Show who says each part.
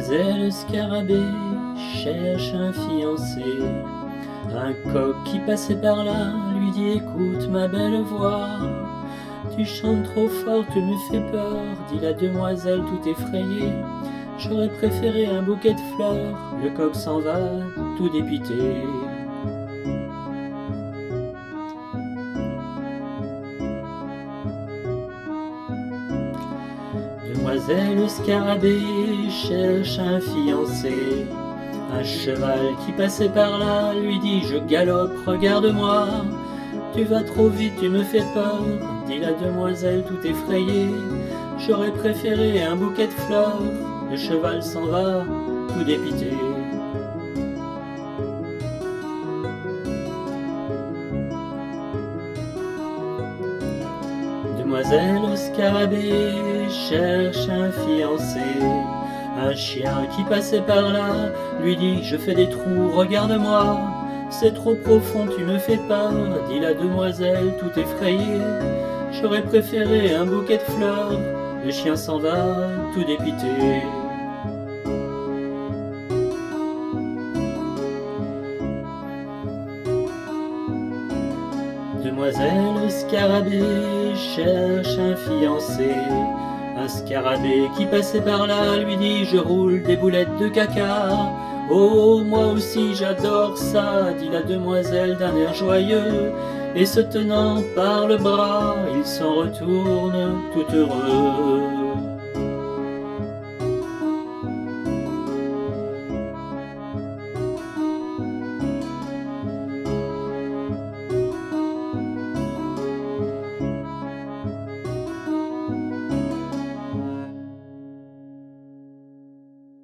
Speaker 1: Demoiselle Scarabée cherche un fiancé. Un coq qui passait par là lui dit: écoute ma belle voix, tu chantes trop fort, tu me fais peur, dit la demoiselle tout effrayée. J'aurais préféré un bouquet de fleurs. Le coq s'en va tout dépité. Demoiselle Scarabée cherche un fiancé. Un cheval qui passait par là lui dit: je galope, regarde-moi. Tu vas trop vite, tu me fais peur, dit la demoiselle tout effrayée. J'aurais préféré un bouquet de fleurs. Le cheval s'en va tout dépité. Demoiselle Scarabée cherche un fiancé. Un chien qui passait par là lui dit: je fais des trous, regarde-moi. C'est trop profond, tu me fais peur, dit la demoiselle tout effrayée. J'aurais préféré un bouquet de fleurs. Le chien s'en va tout dépité. Demoiselle Scarabée cherche un fiancé. Un scarabée qui passait par là lui dit: je roule des boulettes de caca. Oh, moi aussi j'adore ça, dit la demoiselle d'un air joyeux. Et se tenant par le bras, ils s'en retournent tout heureux.